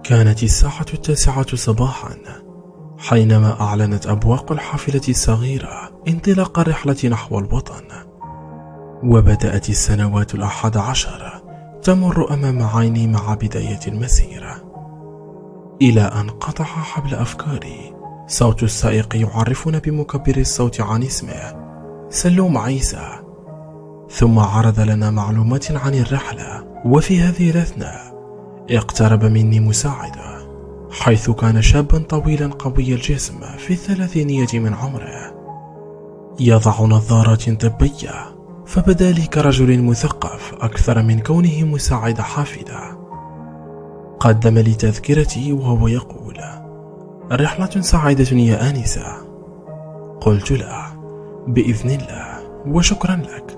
كانت الساعة 9 صباحا حينما أعلنت أبواق الحافلة الصغيرة انطلاق الرحلة نحو الوطن، وبدأت السنوات 11 تمر أمام عيني مع بداية المسيرة، إلى أن قطع حبل أفكاري صوت السائق يعرفنا بمكبر الصوت عن اسمه سلوم عيسى، ثم عرض لنا معلومات عن الرحلة. وفي هذه الأثناء اقترب مني مساعده، حيث كان شابا طويلا قوي الجسم في الثلاثينية من عمره، يضع نظارات طبية، فبدا لي كرجل مثقف أكثر من كونه مساعد حافلة. قدم لي تذكرتي وهو يقول: رحلة سعيدة يا آنسة. قلت له: بإذن الله وشكرا لك.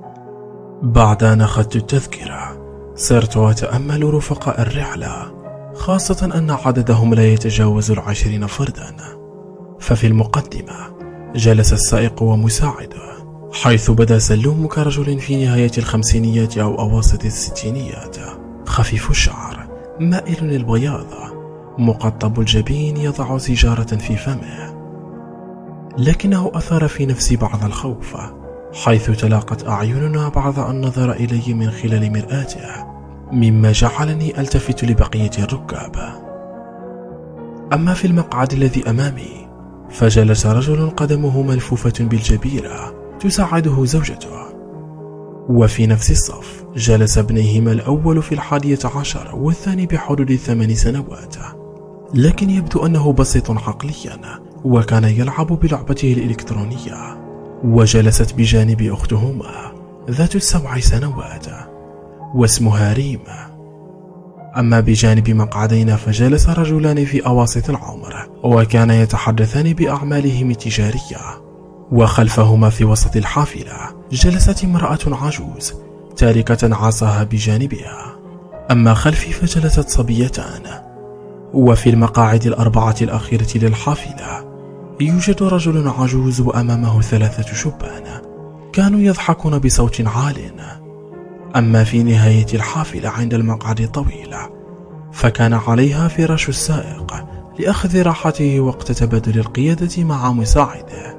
بعد أن أخذت التذكرة صرت أتأمل رفقاء الرحلة، خاصة أن عددهم لا يتجاوز 20 فردا. ففي المقدمة جلس السائق ومساعده، حيث بدا سلوم كرجل في نهاية الخمسينيات أو أواسط الستينيات، خفيف الشعر، مائل للبياض، مقطب الجبين، يضع سيجارة في فمه. لكنه أثار في نفسي بعض الخوف، حيث تلاقت أعيننا بعض النظر إلي من خلال مرآته، مما جعلني ألتفت لبقية الركاب. أما في المقعد الذي أمامي فجلس رجل قدمه ملفوفة بالجبيرة تساعده زوجته، وفي نفس الصف جلس ابنيهما الأول في 11 والثاني بحدود 8 سنوات، لكن يبدو أنه بسيط عقليا وكان يلعب بلعبته الإلكترونية. وجلست بجانب أختهما ذات 7 سنوات واسمها ريم. أما بجانب مقعدينا فجلس رجلان في أواسط العمر وكان يتحدثان بأعمالهم التجارية، وخلفهما في وسط الحافلة جلست امرأة عجوز تاركة عصاها بجانبها. أما خلفي فجلست صبيتان. وفي المقاعد 4 الأخيرة للحافلة يوجد رجل عجوز وأمامه 3 شبان كانوا يضحكون بصوت عال. أما في نهاية الحافلة عند المقعد الطويل فكان عليها فراش السائق لأخذ راحته وقت تبادل القيادة مع مساعده.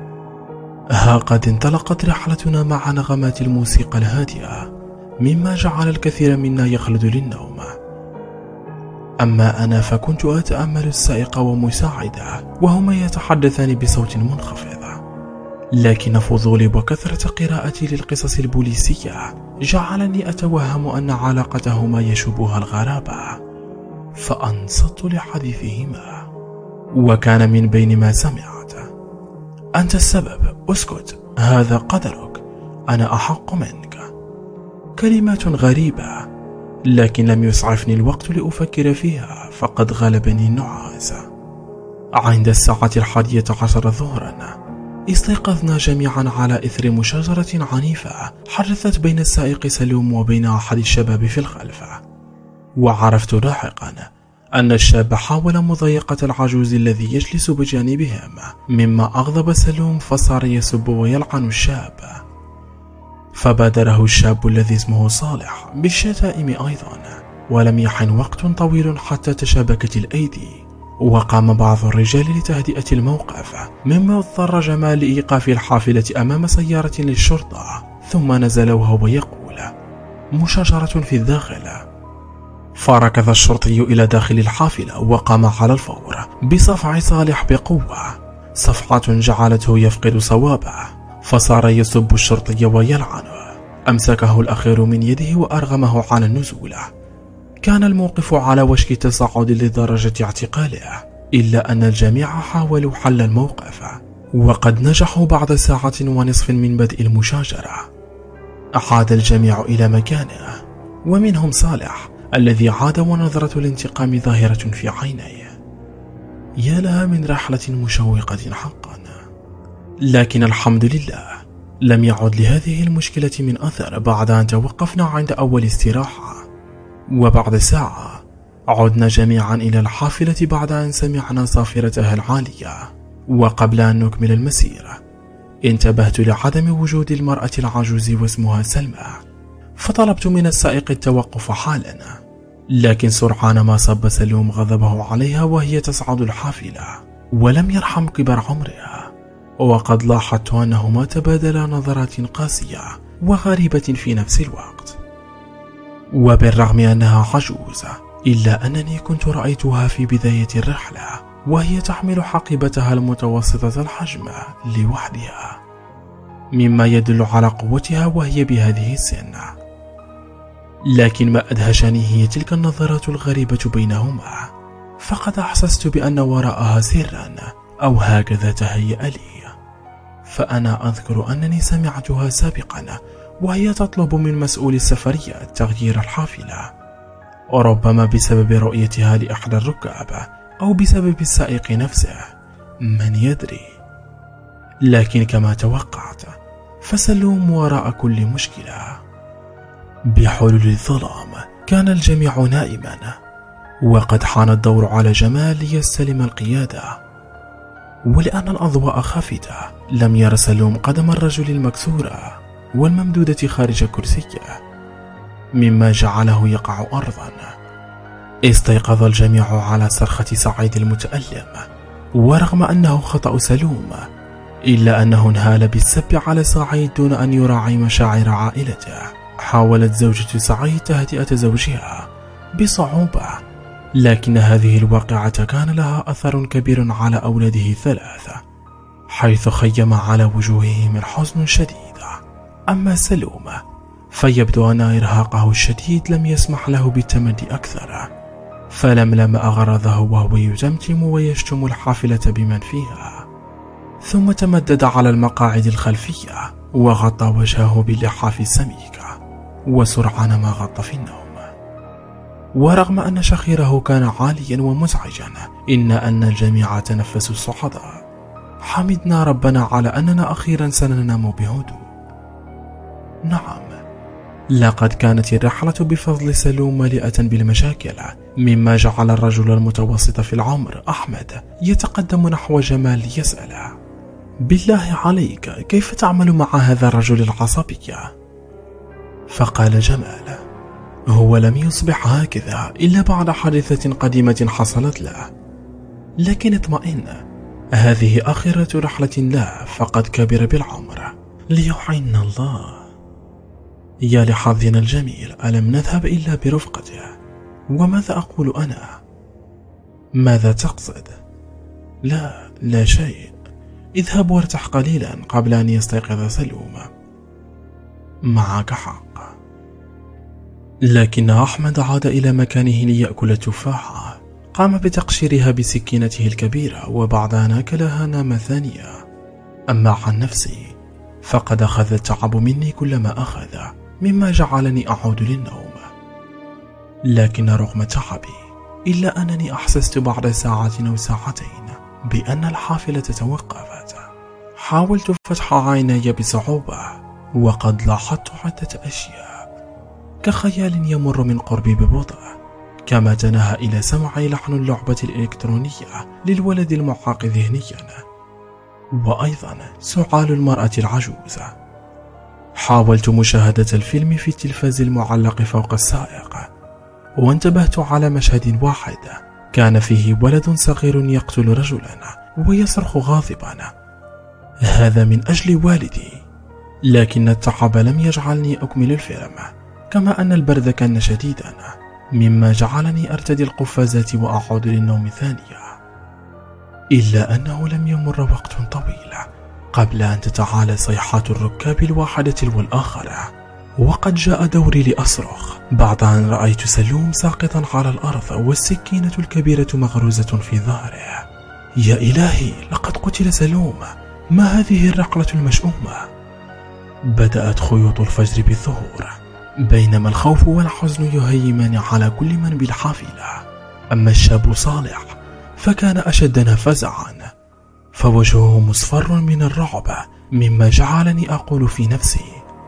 ها قد انطلقت رحلتنا مع نغمات الموسيقى الهادئة، مما جعل الكثير منا يخلد للنوم. أما أنا فكنت أتأمل السائق ومساعده وهما يتحدثان بصوت منخفض، لكن فضولي وكثرة قراءتي للقصص البوليسية جعلني أتوهم أن علاقتهما يشوبها الغرابة، فأنصت لحديثهما. وكان من بين ما سمعت: أنت السبب، اسكت، هذا قدرك، أنا أحق منك. كلمات غريبة، لكن لم يسعفني الوقت لأفكر فيها، فقد غلبني النعاس. عند الساعة 11 ظهرا استيقظنا جميعا على إثر مشاجرة عنيفة حدثت بين السائق سلوم وبين أحد الشباب في الخلف. وعرفت لاحقا أن الشاب حاول مضايقة العجوز الذي يجلس بجانبهم، مما أغضب سلوم فصار يسب ويلعن الشاب، فبادره الشاب الذي اسمه صالح بالشتائم أيضا. ولم يحن وقت طويل حتى تشابكت الأيدي، وقام بعض الرجال لتهدئة الموقف، مما اضطر جمال لإيقاف الحافلة أمام سيارة للشرطة، ثم نزل وهو يقول: مشاجرة في الداخل. فركض الشرطي إلى داخل الحافلة وقام على الفور بصفع صالح بقوة، صفعة جعلته يفقد صوابه، فصار يسب الشرطي ويلعنه. أمسكه الأخير من يده وأرغمه على النزول. كان الموقف على وشك التصاعد لدرجة اعتقاله، إلا أن الجميع حاولوا حل الموقف، وقد نجحوا بعد 1.5 ساعة من بدء المشاجرة. عاد الجميع إلى مكانه، ومنهم صالح الذي عاد ونظرة الانتقام ظاهرة في عينيه. يا لها من رحلة مشوقة حقا. لكن الحمد لله لم يعد لهذه المشكلة من أثر بعد أن توقفنا عند أول استراحة. وبعد ساعة عدنا جميعا إلى الحافلة بعد أن سمعنا صافرتها العالية. وقبل أن نكمل المسيرة انتبهت لعدم وجود المرأة العجوز واسمها سلمى، فطلبت من السائق التوقف حالا. لكن سرعان ما صب سلوم غضبه عليها وهي تصعد الحافلة، ولم يرحم كبر عمرها، وقد لاحظت أنهما تبادلا نظرات قاسية وغريبة في نفس الوقت. وبالرغم أنها عجوزة إلا أنني كنت رأيتها في بداية الرحلة وهي تحمل حقيبتها المتوسطة الحجم لوحدها، مما يدل على قوتها وهي بهذه السن. لكن ما أدهشني هي تلك النظرات الغريبة بينهما، فقد أحسست بأن وراءها سرا، أو هكذا تهيأ لي. فأنا أذكر أنني سمعتها سابقا وهي تطلب من مسؤول السفرية تغيير الحافلة، وربما بسبب رؤيتها لأحد الركاب أو بسبب السائق نفسه، من يدري. لكن كما توقعت فسلوم وراء كل مشكلة. بحلول الظلام كان الجميع نائما، وقد حان الدور على جمال ليستلم القيادة. ولأن الأضواء خافتة لم ير سلوم قدم الرجل المكسورة والممدودة خارج كرسيه، مما جعله يقع أرضا. استيقظ الجميع على صرخة سعيد المتألم، ورغم أنه خطأ سلوم إلا أنه انهال بالسب على سعيد دون أن يراعي مشاعر عائلته. حاولت زوجة سعيد تهدئة زوجها بصعوبة، لكن هذه الواقعة كان لها أثر كبير على أولاده الثلاثة، حيث خيم على وجوههم الحزن شديد. أما سلوم فيبدو أن إرهاقه الشديد لم يسمح له بالتمدي أكثر، فلملم أغراضه وهو يتمتم ويشتم الحافلة بمن فيها، ثم تمدد على المقاعد الخلفية وغطى وجهه باللحاف السميكة، وسرعان ما غط في النوم. ورغم أن شخيره كان عاليا ومزعجا إلا أن الجميع تنفسوا الصعداء. حمدنا ربنا على أننا أخيرا سننام بهدوء. نعم، لقد كانت الرحلة بفضل سلوم مليئة بالمشاكل، مما جعل الرجل المتوسط في العمر أحمد يتقدم نحو جمال ليسأله: بالله عليك كيف تعمل مع هذا الرجل العصبي؟ فقال جمال: هو لم يصبح هكذا إلا بعد حادثة قديمة حصلت له، لكن اطمئن، هذه آخرة رحلة له، فقد كبر بالعمر، ليعين الله. يا لحظنا الجميل، ألم نذهب إلا برفقته؟ وماذا أقول أنا؟ ماذا تقصد؟ لا شيء، اذهب وارتح قليلا قبل أن يستيقظ سلوم. معك حق. لكن أحمد عاد إلى مكانه ليأكل التفاحة. قام بتقشيرها بسكينته الكبيرة، وبعدها أكلها نام ثانية. أما عن نفسي فقد أخذ التعب مني كلما أخذ، مما جعلني أعود للنوم. لكن رغم تعبي إلا أنني أحسست بعد ساعة أو ساعتين بأن الحافلة توقفت. حاولت فتح عيني بصعوبة، وقد لاحظت عدة أشياء كخيال يمر من قربي ببطء، كما تناهى إلى سمعي لحن اللعبة الإلكترونية للولد المعاق ذهنيا، وأيضا سعال المرأة العجوزة. حاولت مشاهدة الفيلم في التلفاز المعلق فوق السائق، وانتبهت على مشهد واحد كان فيه ولد صغير يقتل رجلا ويصرخ غاضبا: هذا من أجل والدي. لكن التعب لم يجعلني أكمل الفيلم، كما أن البرد كان شديدا، مما جعلني أرتدي القفازات وأعود للنوم ثانية. إلا أنه لم يمر وقت طويل قبل أن تتعالى صيحات الركاب الواحدة والآخرة، وقد جاء دوري لأصرخ بعد أن رأيت سلوم ساقطا على الأرض والسكينة الكبيرة مغروزة في ظهره. يا إلهي، لقد قتل سلوم! ما هذه الرحلة المشؤومة؟ بدأت خيوط الفجر بالظهور، بينما الخوف والحزن يهيمان على كل من بالحافلة. أما الشاب صالح فكان أشدنا فزعا، فوجهه مصفر من الرعب، مما جعلني أقول في نفسي: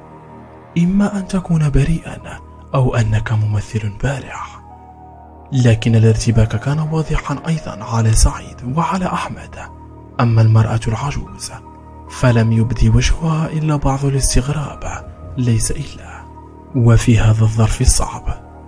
إما أن تكون بريئا أو أنك ممثل بارع. لكن الارتباك كان واضحا أيضا على سعيد وعلى أحمد. أما المرأة العجوز فلم يبدي وجهها إلا بعض الاستغراب، ليس إلا. وفي هذا الظرف الصعب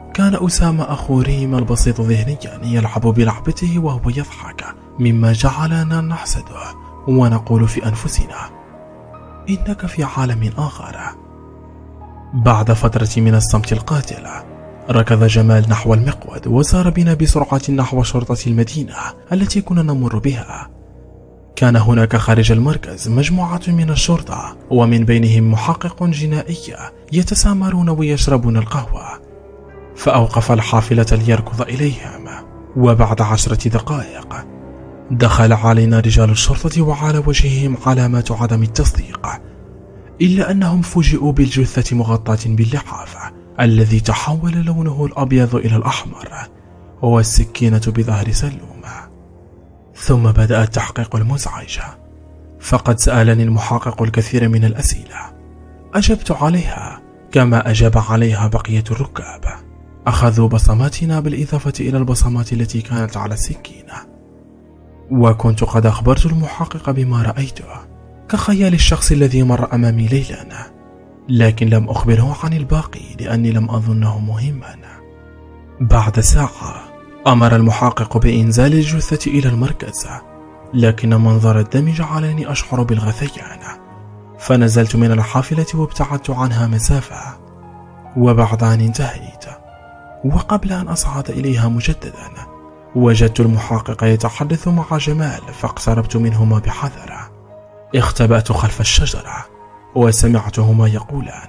كان أسامة أخو ريم البسيط ذهنيا يلعب بلعبته وهو يضحك، مما جعلنا نحسده ونقول في أنفسنا إنك في عالم آخر. بعد فترة من الصمت القاتل ركض جمال نحو المقود وسار بنا بسرعة نحو شرطة المدينة التي كنا نمر بها. كان هناك خارج المركز مجموعة من الشرطة، ومن بينهم محقق جنائي يتسامرون ويشربون القهوة، فأوقف الحافلة ليركض إليهم. وبعد 10 دقائق دخل علينا رجال الشرطة وعلى وجههم علامات عدم التصديق، إلا أنهم فوجئوا بالجثة مغطاة باللحاف الذي تحول لونه الأبيض إلى الأحمر، والسكينة بظهر سلوم. ثم بدأ التحقيق المزعج، فقد سألني المحقق الكثير من الأسئلة أجبت عليها كما أجاب عليها بقية الركاب. أخذوا بصماتنا بالإضافة إلى البصمات التي كانت على السكينة، وكنت قد أخبرت المحقق بما رأيته كخيال الشخص الذي مر أمامي ليلا، لكن لم أخبره عن الباقي لأني لم أظنه مهما. بعد ساعة أمر المحقق بإنزال الجثة إلى المركز، لكن منظر الدم جعلني أشعر بالغثيان، فنزلت من الحافلة وابتعدت عنها مسافة. وبعد أن انتهيت وقبل أن أصعد إليها مجددا وجدت المحقق يتحدث مع جمال، فاقتربت منهما بحذر. اختبأت خلف الشجرة وسمعتهما يقولان: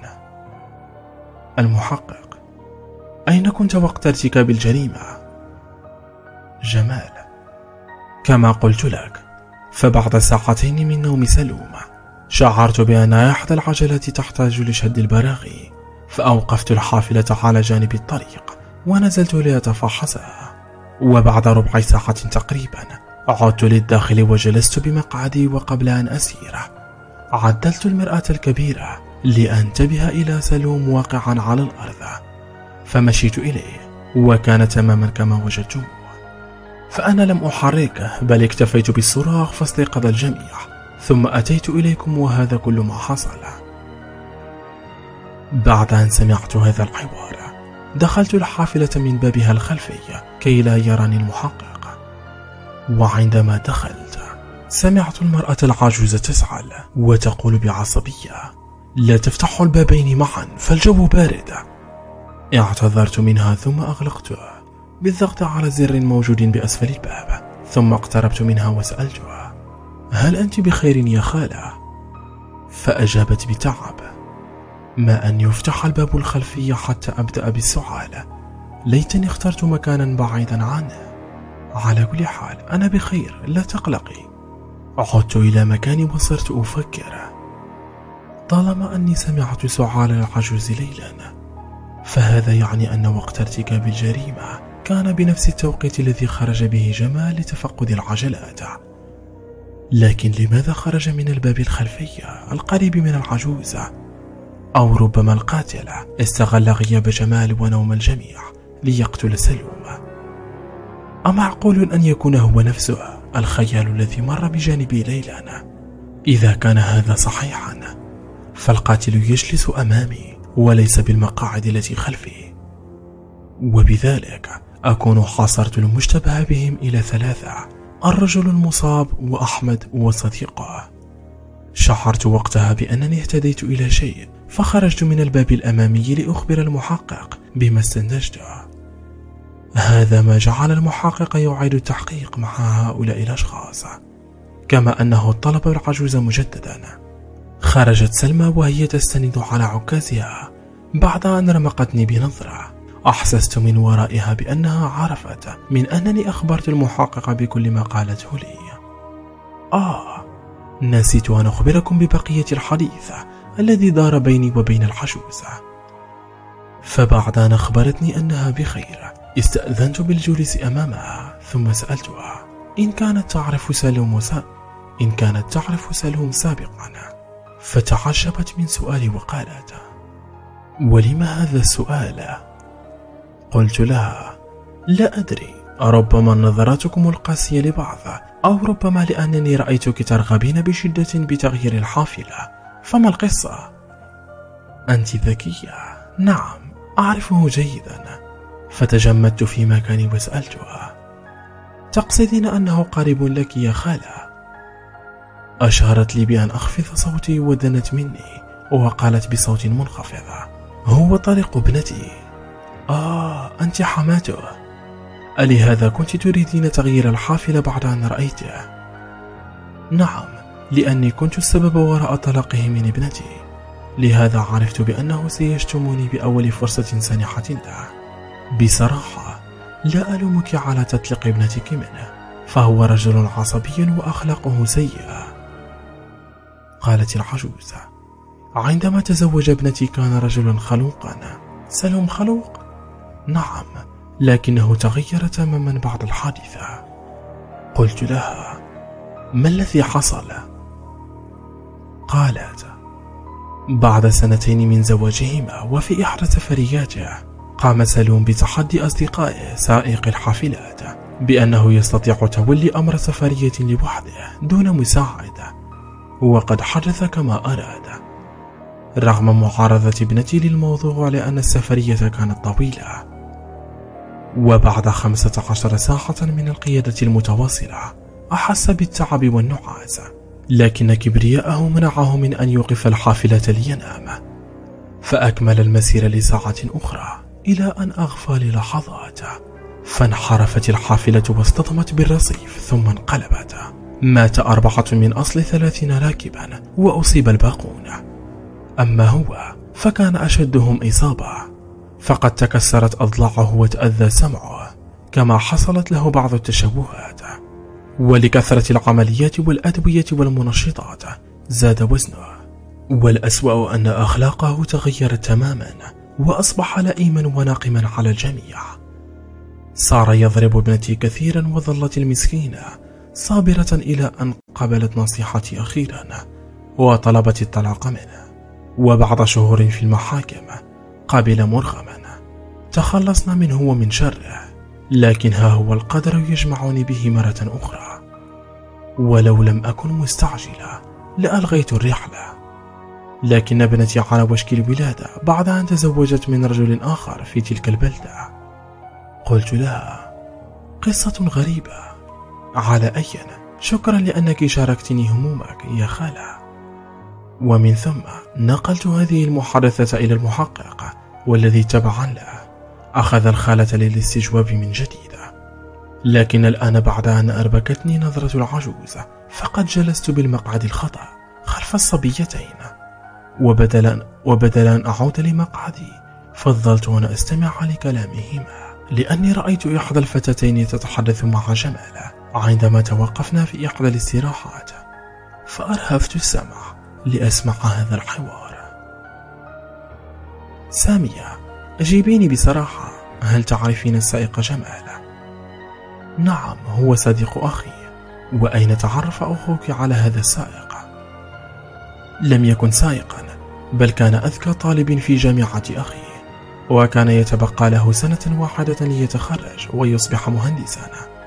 المحقق: أين كنت وقت ارتكاب الجريمة؟ جمال: كما قلت لك، فبعد ساعتين من نوم سلوم شعرت بأن إحدى العجلات تحتاج لشد البراغي، فأوقفت الحافلة على جانب الطريق ونزلت لأتفحصها. وبعد ربع ساعة تقريبا عدت للداخل وجلست بمقعدي، وقبل أن أسير عدلت المرآة الكبيرة لأنتبه إلى سلوم واقعا على الأرض، فمشيت إليه وكان تماما كما وجدته، فأنا لم أحركه بل اكتفيت بالصراخ فاستيقظ الجميع، ثم أتيت إليكم وهذا كل ما حصل. بعد أن سمعت هذا الحوار دخلت الحافلة من بابها الخلفي كي لا يراني المحقق، وعندما دخلت سمعت المرأة العجوز تسعل وتقول بعصبية: لا تفتحوا البابين معا فالجو بارد. اعتذرت منها ثم أغلقته بالضغط على زر موجود بأسفل الباب، ثم اقتربت منها وسألتها: هل أنت بخير يا خالة؟ فأجابت بتعب: ما أن يفتح الباب الخلفي حتى أبدأ بالسؤال، ليتني اخترت مكانا بعيدا عنه. على كل حال أنا بخير، لا تقلقي. عدت إلى مكاني وصرت أفكر، طالما أني سمعت سعال العجوز ليلا فهذا يعني أن وقت ارتكاب الجريمة كان بنفس التوقيت الذي خرج به جمال لتفقد العجلات. لكن لماذا خرج من الباب الخلفي القريب من العجوز؟ أو ربما القاتل استغل غياب جمال ونوم الجميع ليقتل سلوم. أمعقول أن يكون هو نفسه الخيال الذي مر بجانبي ليلا؟ إذا كان هذا صحيحا فالقاتل يجلس أمامي وليس بالمقاعد التي خلفي، وبذلك أكون حاصرت المشتبه بهم إلى 3: الرجل المصاب وأحمد وصديقه. شعرت وقتها بأنني اهتديت إلى شيء، فخرجت من الباب الأمامي لأخبر المحقق بما استنتجته. هذا ما جعل المحقق يعيد التحقيق مع هؤلاء الأشخاص، كما أنه طلب العجوز مجددا. خرجت سلمى وهي تستند على عكازها بعد أن رمقتني بنظرة. أحسست من ورائها بأنها عرفت من أنني أخبرت المحقق بكل ما قالته لي. نسيت أن أخبركم ببقية الحديث الذي دار بيني وبين العجوز. فبعد أن أخبرتني أنها بخير استأذنت بالجلوس أمامها، ثم سألتها إن كانت تعرف سلوم سابقا، فتعجبت من سؤالي وقالت: ولم هذا السؤال؟ قلت لها: لا أدري، ربما نظراتكم القاسية لبعض، أو ربما لأنني رأيتك ترغبين بشدة بتغيير الحافلة، فما القصة؟ أنت ذكية. نعم، أعرفه جيدا. فتجمدت في مكاني وسألتها: تقصدين أنه قريب لك يا خالة؟ أشارت لي بأن أخفض صوتي ودنت مني وقالت بصوت منخفض: هو طريق ابنتي. أنت حماته. ألهذا كنت تريدين تغيير الحافلة بعد أن رأيته؟ نعم، لأني كنت السبب وراء طلاقه من ابنتي، لهذا عرفت بأنه سيشتمني بأول فرصة سانحة له. بصراحة لا ألومك على تطليق ابنتك منه، فهو رجل عصبي وأخلاقه سيئة. قالت العجوزة: عندما تزوج ابنتي كان رجلا خلوقا. سلوم خلوق؟ نعم، لكنه تغير تماما بعد الحادثة. قلت لها: ما الذي حصل؟ قالت: بعد 2 من زواجهما وفي إحدى سفرياته قام سلوم بتحدي أصدقائه سائق الحافلات بأنه يستطيع تولي أمر سفرية لوحده دون مساعدة، وقد حدث كما أراد، رغم معارضة ابنتي للموضوع لأن السفرية كانت طويلة. وبعد 15 ساعة من القيادة المتواصلة أحس بالتعب والنعاس، لكن كبرياءه منعه من أن يوقف الحافلة لينام، فأكمل المسير لساعة أخرى إلى أن أغفى للحظات، فانحرفت الحافلة واصطدمت بالرصيف ثم انقلبت. مات 4 من أصل 30 راكبا وأصيب الباقون، أما هو فكان أشدهم إصابة، فقد تكسرت أضلاعه وتأذى سمعه، كما حصلت له بعض التشوهات. ولكثرة العمليات والأدوية والمنشطات زاد وزنه، والأسوأ أن أخلاقه تغيرت تماما وأصبح لئيما وناقما على الجميع. صار يضرب ابنتي كثيرا، وظلت المسكينة صابرة إلى أن قبلت نصيحتي أخيرا وطلبت الطلاق منه. وبعد شهور في المحاكم قبل مرغما. تخلصنا منه ومن شره، لكن ها هو القدر يجمعني به مرة أخرى. ولو لم أكن مستعجلة لألغيت الرحلة، لكن ابنتي على وشك الولادة بعد أن تزوجت من رجل آخر في تلك البلدة. قلت لها: قصة غريبة. على أي، شكرا لأنك شاركتني همومك يا خالة. ومن ثم نقلت هذه المحادثة إلى المحقق، والذي تبعا له أخذ الخالة للاستجواب من جديد. لكن الآن بعد أن أربكتني نظرة العجوز فقد جلست بالمقعد الخطأ خلف الصبيتين، وبدلا أن أعود لمقعدي فضلت أن أستمع لكلامهما، لأني رأيت إحدى الفتاتين تتحدث مع جمال عندما توقفنا في إحدى الاستراحات، فأرهفت السمع لأسمع هذا الحوار. سامية، أجيبيني بصراحة، هل تعرفين السائق جمال؟ نعم، هو صديق أخي. وأين تعرف أخوك على هذا السائق؟ لم يكن سائقا، بل كان أذكى طالب في جامعة أخي، وكان يتبقى له 1 سنة ليتخرج ويصبح مهندسا.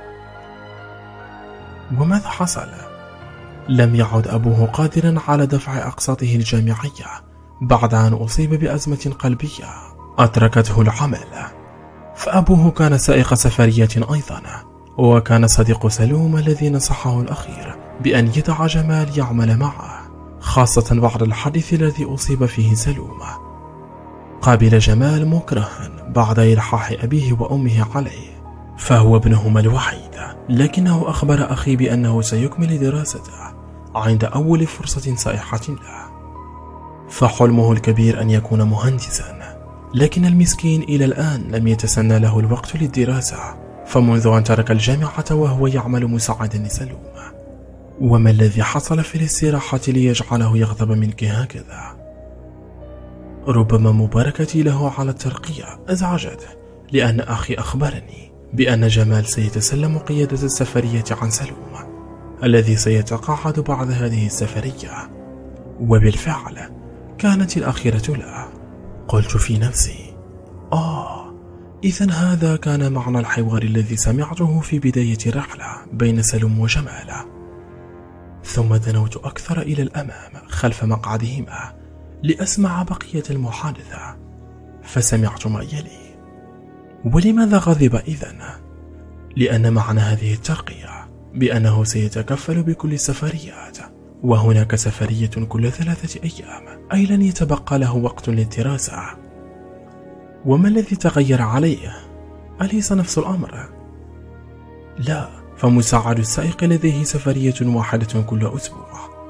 وماذا حصل؟ لم يعد أبوه قادرا على دفع أقساطه الجامعية بعد أن أصيب بأزمة قلبية أتركته العمل، فأبوه كان سائق سفرية أيضا، وكان صديق سلوم الذي نصحه الأخير بأن يدع جمال يعمل معه، خاصة بعد الحادث الذي أصيب فيه سلوم. قابل جمال مكرها بعد إلحاح أبيه وأمه عليه، فهو ابنهما الوحيد، لكنه أخبر أخي بأنه سيكمل دراسته عند أول فرصة سائحة له، فحلمه الكبير أن يكون مهندسا، لكن المسكين إلى الآن لم يتسنى له الوقت للدراسة، فمنذ أن ترك الجامعة وهو يعمل مساعدا لسلوم. وما الذي حصل في الاستراحة ليجعله يغضب منك هكذا؟ ربما مباركتي له على الترقية أزعجته، لأن أخي أخبرني بأن جمال سيتسلم قيادة السفرية عن سلوم الذي سيتقاعد بعد هذه السفرية، وبالفعل كانت الأخيرة له. قلت في نفسي: إذن هذا كان معنى الحوار الذي سمعته في بداية الرحلة بين سلوم وجمال. ثم دنوت أكثر إلى الأمام خلف مقعدهما لأسمع بقية المحادثة، فسمعت ما يلي: ولماذا غضب إذن؟ لأن معنى هذه الترقية بأنه سيتكفل بكل السفريات، وهناك سفرية كل 3 أيام، أي لن يتبقى له وقت للدراسة. وما الذي تغير عليه؟ أليس نفس الأمر؟ لا، فمساعد السائق لديه سفرية واحدة كل أسبوع.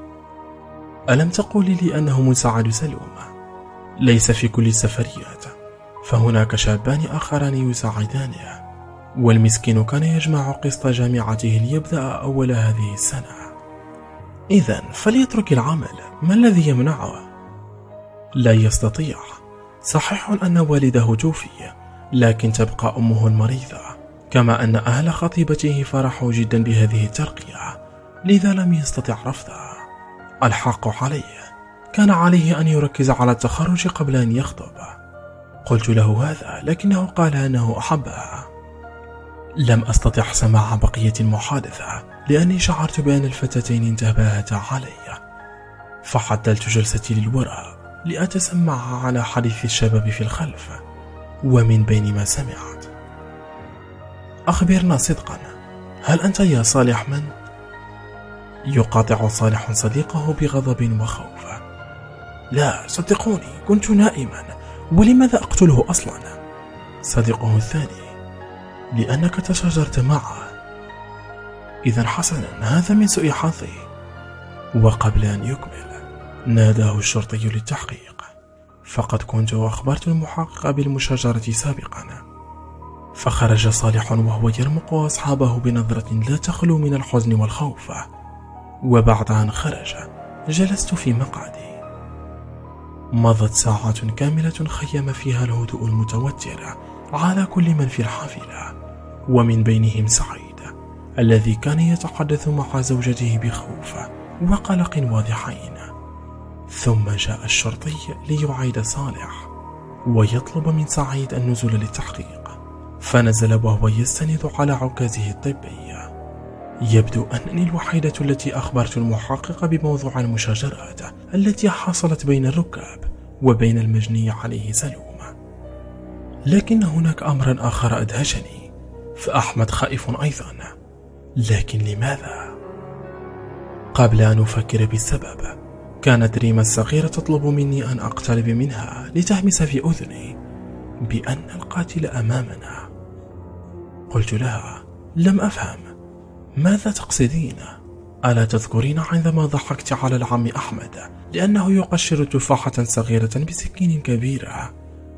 ألم تقولي لي أنه مساعد سلوم؟ ليس في كل السفريات، فهناك شابان آخران يساعدانه، والمسكين كان يجمع قسط جامعته ليبدأ أول هذه السنة. إذن فليترك العمل، ما الذي يمنعه؟ لا يستطيع. صحيح أن والده توفي، لكن تبقى أمه المريضة، كما أن أهل خطيبته فرحوا جدا بهذه الترقية، لذا لم يستطع رفضها. الحق عليه، كان عليه أن يركز على التخرج قبل أن يخطب. قلت له هذا، لكنه قال أنه أحبها. لم أستطع سماع بقية المحادثة لأني شعرت بأن الفتاتين انتبهتا علي، فحدلت جلستي للوراء لأتسمع على حديث الشباب في الخلف. ومن بين ما سمعت: أخبرنا صدقا، هل أنت يا صالح من؟ يقاطع صالح صديقه بغضب وخوف: لا صدقوني، كنت نائما، ولماذا أقتله أصلا؟ صديقه الثاني: لأنك تشاجرت معه. إذا حسنا، هذا من سوء حظي. وقبل أن يكمل ناداه الشرطي للتحقيق، فقد كنت أخبرت المحقق بالمشاجرة سابقا. فخرج صالح وهو يرمق أصحابه بنظرة لا تخلو من الحزن والخوف. وبعد أن خرج جلست في مقعدي. مضت ساعات كاملة خيم فيها الهدوء المتوتر على كل من في الحافلة، ومن بينهم سعيد الذي كان يتحدث مع زوجته بخوف وقلق واضحين. ثم جاء الشرطي ليعيد صالح ويطلب من سعيد النزول للتحقيق، فنزل وهو يستند على عكازه الطبي. يبدو أنني الوحيدة التي أخبرت المحقق بموضوع المشاجرات التي حصلت بين الركاب وبين المجني عليه سلوم. لكن هناك أمرا آخر أدهشني، فأحمد خائف أيضا. لكن لماذا؟ قبل أن أفكر بالسبب، كانت ريما الصغيرة تطلب مني أن أقترب منها لتهمس في أذني بأن القاتل أمامنا. قلت لها: لم أفهم، ماذا تقصدين؟ ألا تذكرين عندما ضحكت على العم أحمد لأنه يقشر تفاحة صغيرة بسكين كبيرة؟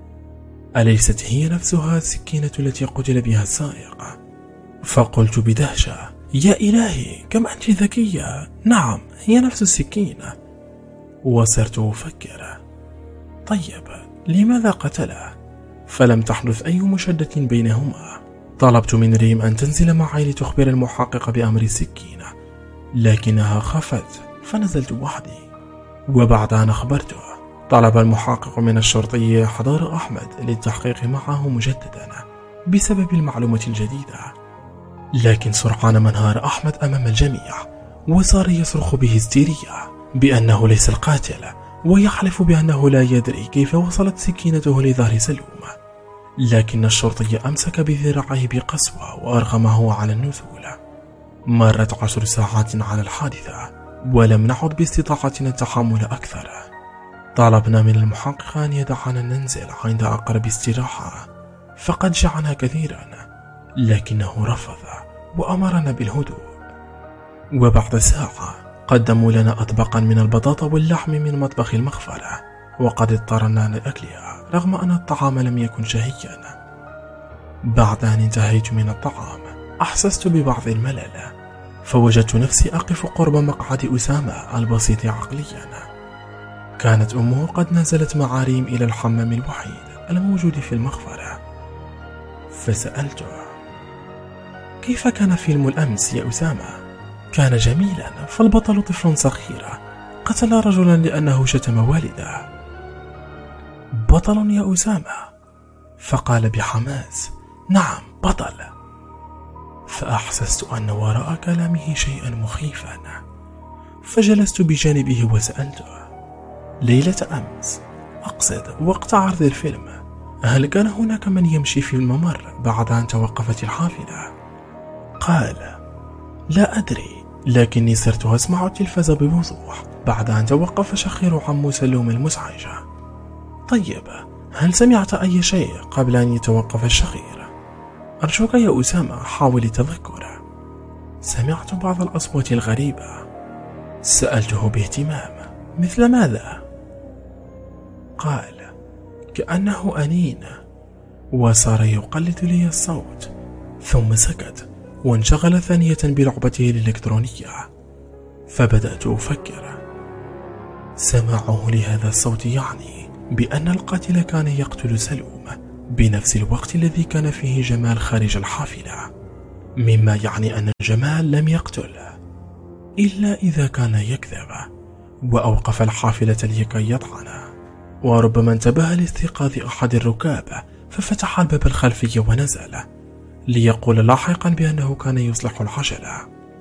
أليست هي نفسها السكينة التي قتل بها السائق؟ فقلت بدهشة: يا إلهي، كم أنت ذكية! نعم، هي نفس السكينة. وصرت أفكر: طيب لماذا قتله؟ فلم تحدث أي مشادة بينهما. طلبت من ريم أن تنزل معي لتخبر المحقق بأمر السكينة، لكنها خافت فنزلت وحدي. وبعد أن أخبرته، طلب المحقق من الشرطي إحضار أحمد للتحقيق معه مجددا بسبب المعلومة الجديدة. لكن سرعان ما انهار أحمد أمام الجميع، وصار يصرخ بهستيريا بأنه ليس القاتل، ويحلف بأنه لا يدري كيف وصلت سكينته لظهر سلوم. لكن الشرطي أمسك بذراعه بقسوة وأرغمه على النزول. مرت 10 ساعات على الحادثة، ولم نعد باستطاعتنا التحمل أكثر. طلبنا من المحقق أن يدعنا ننزل عند أقرب استراحة، فقد جعنا كثيرا، لكنه رفض وأمرنا بالهدوء. وبعد ساعة قدموا لنا أطبقا من البطاطا واللحم من مطبخ المغفرة، وقد اضطرنا لأكلها رغم أن الطعام لم يكن شهيا. بعد أن انتهيت من الطعام أحسست ببعض الملل، فوجدت نفسي أقف قرب مقعد أسامة البسيط عقليا. كانت أمه قد نزلت مع ريم إلى الحمام الوحيد الموجود في المغفرة، فسألته: كيف كان فيلم الأمس يا أسامة؟ كان جميلا، فالبطل طفل صغير قتل رجلا لأنه شتم والده. بطل يا أسامة؟ فقال بحماس: نعم بطل. فأحسست أن وراء كلامه شيئا مخيفا، فجلست بجانبه وسألته: ليلة أمس، أقصد وقت عرض الفيلم، هل كان هناك من يمشي في الممر بعد أن توقفت الحافلة؟ قال: لا أدري، لكني صرت أسمع التلفاز بوضوح بعد أن توقف شخير عمو سلوم المزعجة. طيب، هل سمعت أي شيء قبل أن يتوقف الشخير؟ أرجوك يا أسامة حاول التذكر. سمعت بعض الأصوات الغريبة. سألته باهتمام: مثل ماذا؟ قال: كأنه أنين، وصار يقلد لي الصوت، ثم سكت وانشغل ثانية بلعبته الإلكترونية. فبدأت أفكر، سماعه لهذا الصوت يعني بأن القاتل كان يقتل سلوم بنفس الوقت الذي كان فيه جمال خارج الحافلة، مما يعني أن جمال لم يقتله إلا إذا كان يكذب وأوقف الحافلة لكي يطعنه. وربما انتبه لاستيقاظ أحد الركاب ففتح الباب الخلفي ونزل ليقول لاحقا بأنه كان يصلح العجلة،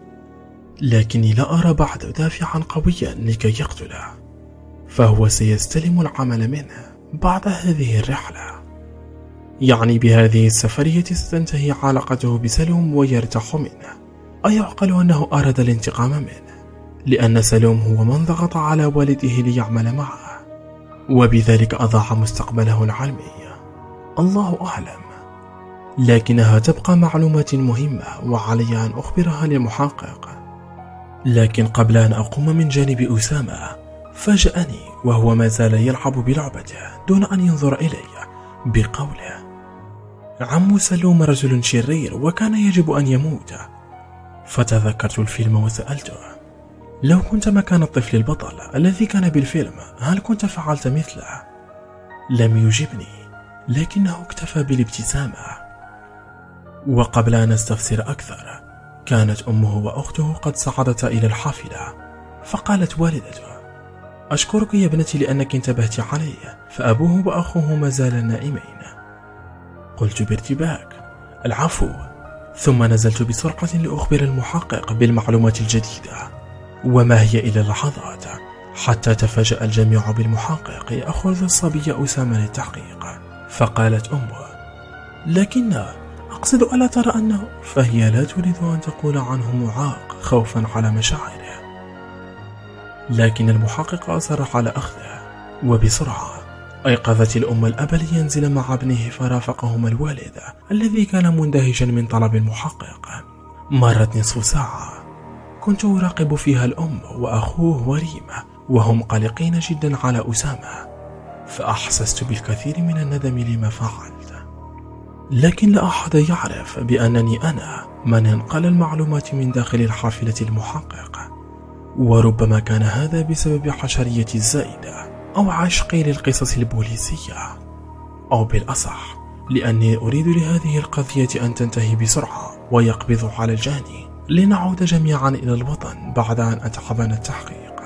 لكني لا أرى بعد دافعا قويا لكي يقتله، فهو سيستلم العمل منه بعد هذه الرحلة. يعني بهذه السفرية ستنتهي علاقته بسلوم ويرتاح منه. أيعقل أنه أراد الانتقام منه لأن سلوم هو من ضغط على والده ليعمل معه، وبذلك أضاع مستقبله العلمي؟ الله أعلم، لكنها تبقى معلومات مهمة وعلي أن أخبرها للمحقق. لكن قبل أن أقوم من جانب أسامة، فاجأني وهو ما زال يلعب بلعبته دون أن ينظر إلي بقوله: عم سلوم رجل شرير وكان يجب أن يموت. فتذكرت الفيلم وسألته: لو كنت مكان الطفل البطل الذي كان بالفيلم هل كنت فعلت مثله؟ لم يجبني، لكنه اكتفى بالابتسامة. وقبل أن أستفسر أكثر، كانت أمه وأخته قد صعدتا إلى الحافلة، فقالت والدته: أشكرك يا ابنتي لأنك انتبهت علي، فأبوه وأخوه ما زالا نائمين. قلت بارتباك: العفو. ثم نزلت بسرعة لأخبر المحقق بالمعلومات الجديدة. وما هي إلى لحظات حتى تفاجأ الجميع بالمحقق يأخذ الصبي أسامة للتحقيق. فقالت أمه: لكن أقصد ألا ترى أنه، فهي لا تريد أن تقول عنه معاق خوفا على مشاعره. لكن المحقق أصر على أخذه، وبسرعة أيقظت الأم الأب لينزل مع ابنه فرافقهما الوالد الذي كان مندهشا من طلب المحقق. مرت نصف ساعة كنت أراقب فيها الأم وأخوه وريمة وهم قلقين جدا على أسامة، فأحسست بالكثير من الندم لما فعلت. لكن لا أحد يعرف بأنني أنا من انقل المعلومات من داخل الحافلة المحقق، وربما كان هذا بسبب حشرية الزائدة أو عشقي للقصص البوليسية، أو بالأصح لأني أريد لهذه القضية أن تنتهي بسرعة ويقبض على الجاني لنعود جميعا إلى الوطن بعد أن أتعبنا التحقيق.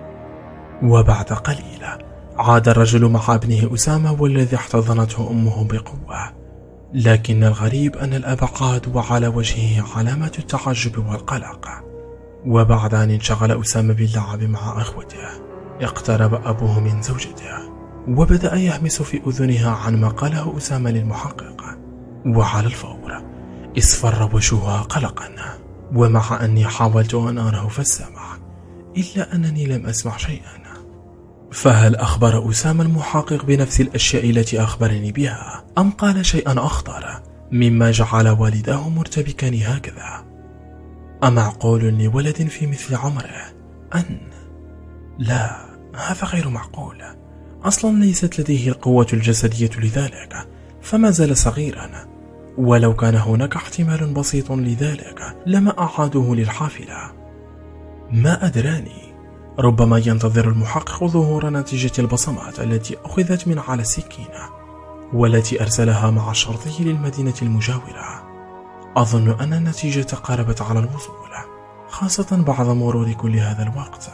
وبعد قليل عاد الرجل مع ابنه أسامة والذي احتضنته أمه بقوة، لكن الغريب أن الأب عاد وعلى وجهه علامات التعجب والقلق. وبعد أن انشغل أسامة باللعب مع أخوته، اقترب أبوه من زوجته وبدأ يهمس في أذنها عن ما قاله أسامة للمحقق، وعلى الفور اصفر وجهها قلقا. ومع أني حاولت أن أراه في السمع إلا أنني لم أسمع شيئا. فهل أخبر أسامة المحقق بنفس الأشياء التي أخبرني بها، أم قال شيئا أخطر مما جعل والداه مرتبكان هكذا؟ أمعقول لولد في مثل عمره أن لا، هذا غير معقول. أصلا ليست لديه القوة الجسدية لذلك، فما زال صغيرا، ولو كان هناك احتمال بسيط لذلك لما أعادوه للحافلة. ما أدراني، ربما ينتظر المحقق ظهور نتيجة البصمات التي أخذت من على السكينة والتي أرسلها مع الشرطي للمدينة المجاورة. أظن أن النتيجة قاربت على الوصول، خاصة بعد مرور كل هذا الوقت.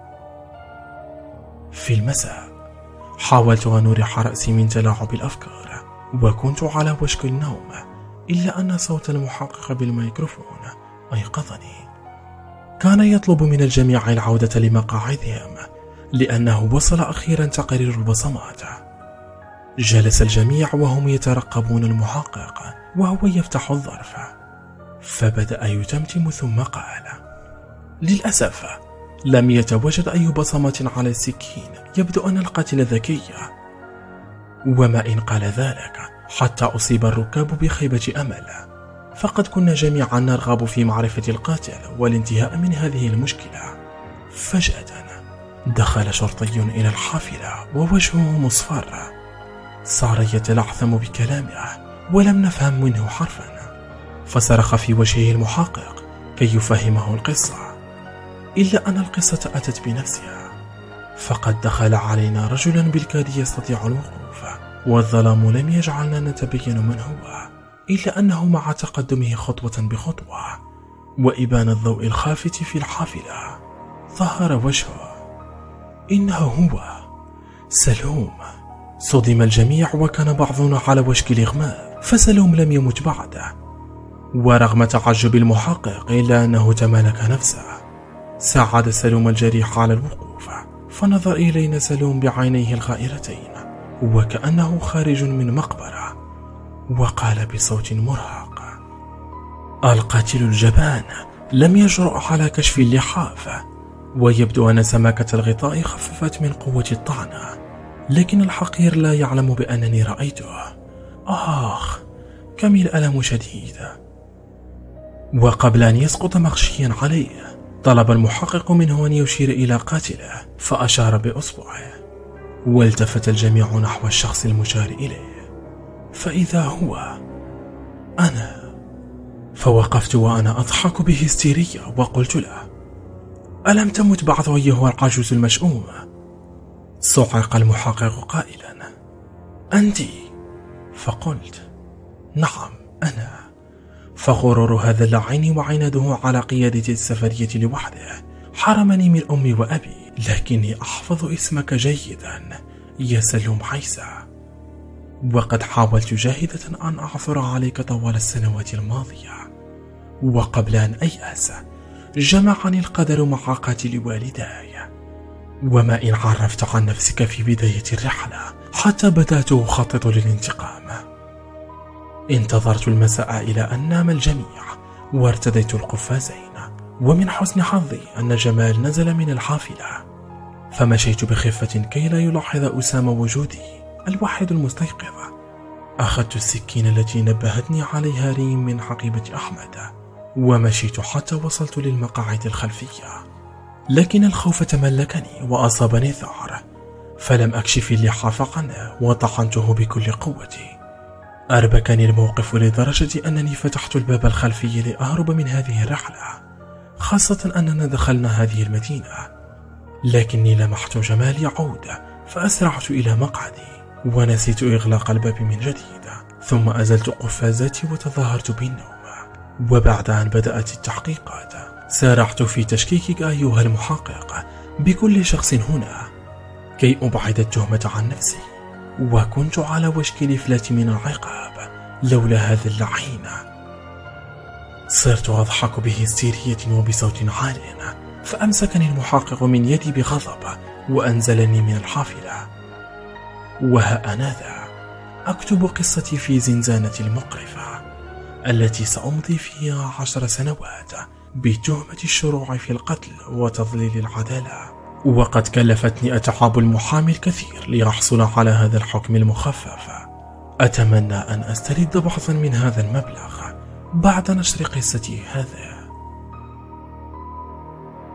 في المساء حاولت أن أريح رأسي من تلاعب الأفكار، وكنت على وشك النوم، إلا أن صوت المحقق بالميكروفون أيقظني. كان يطلب من الجميع العودة لمقاعدهم لأنه وصل أخيرا تقرير البصمات. جلس الجميع وهم يترقبون المحقق وهو يفتح الظرف، فبدأ يتمتم ثم قال: للأسف لم يتوجد أي بصمة على السكين، يبدو أن القاتل ذكي. وما إن قال ذلك حتى أصيب الركاب بخيبة أمل، فقد كنا جميعا نرغب في معرفة القاتل والانتهاء من هذه المشكلة. فجأة دخل شرطي إلى الحافلة ووجهه مصفر، صار يتلعثم بكلامه ولم نفهم منه حرفا، فصرخ في وجهه المحقق كي يفهمه القصة، إلا أن القصة أتت بنفسها، فقد دخل علينا رجلا بالكاد يستطيع الوقوف، والظلام لم يجعلنا نتبين من هو، إلا أنه مع تقدمه خطوة بخطوة وإبان الضوء الخافت في الحافلة ظهر وجهه. إنه هو سلوم. صدم الجميع وكان بعضنا على وشك الإغماء، فسلوم لم يمت بعد. ورغم تعجب المحقق إلا أنه تمالك نفسه. ساعد سلوم الجريح على الوقوف، فنظر إلينا سلوم بعينيه الغائرتين وكأنه خارج من مقبرة، وقال بصوت مرهق: القاتل الجبان لم يجرؤ على كشف اللحاف، ويبدو أن سماكة الغطاء خففت من قوة الطعنة، لكن الحقير لا يعلم بأنني رأيته. آخ، كم الألم شديد. وقبل أن يسقط مغشيا عليه طلب المحقق منه أن يشير إلى قاتله، فأشار بأصبعه، والتفت الجميع نحو الشخص المشار إليه، فإذا هو أنا. فوقفت وأنا أضحك بهستيرية وقلت له: ألم تمت بعد أيها العجوز المشؤوم؟ صعق المحقق قائلا: أنت؟ فقلت: نعم أنا. فغرور هذا اللعين وعناده على قيادة السفرية لوحده حرمني من أمي وأبي، لكني أحفظ اسمك جيدا يا سلوم عيسى، وقد حاولت جاهدة أن أعثر عليك طوال السنوات الماضية، وقبل أن أيأس جمعني القدر مع قاتل والداي. وما إن عرفت عن نفسك في بداية الرحلة حتى بدأت أخطط للانتقام. انتظرت المساء إلى أن نام الجميع وارتديت القفازين، ومن حسن حظي أن جمال نزل من الحافلة، فمشيت بخفة كي لا يلاحظ أسامة وجودي الوحيد المستيقظ. أخذت السكين التي نبهتني عليها ريم من حقيبة أحمد، ومشيت حتى وصلت للمقاعد الخلفية، لكن الخوف تملكني وأصابني ذعر، فلم أكشف اللحاف عنه وطعنته بكل قوتي. أربكني الموقف لدرجة أنني فتحت الباب الخلفي لأهرب من هذه الرحلة، خاصة أننا دخلنا هذه المدينة، لكني لمحت جمال يعود فأسرعت إلى مقعدي ونسيت إغلاق الباب من جديد، ثم أزلت قفازاتي وتظاهرت بالنوم. وبعد أن بدأت التحقيقات سارعت في تشكيكك أيها المحقق بكل شخص هنا كي أبعد التهمة عن نفسي، وكنت على وشك الإفلات من العقاب لولا هذا اللعين. صرت أضحك بهستيرية وبصوت عال، فأمسكني المحقق من يدي بغضب وأنزلني من الحافلة. وها أنا ذا أكتب قصتي في زنزانة المقرفة التي سأمضي فيها 10 سنوات بتهمة الشروع في القتل وتضليل العدالة، وقد كلفتني أتعاب المحامي الكثير ليحصل على هذا الحكم المخفف. أتمنى أن أسترد بعضا من هذا المبلغ بعد نشر قصتي هذه.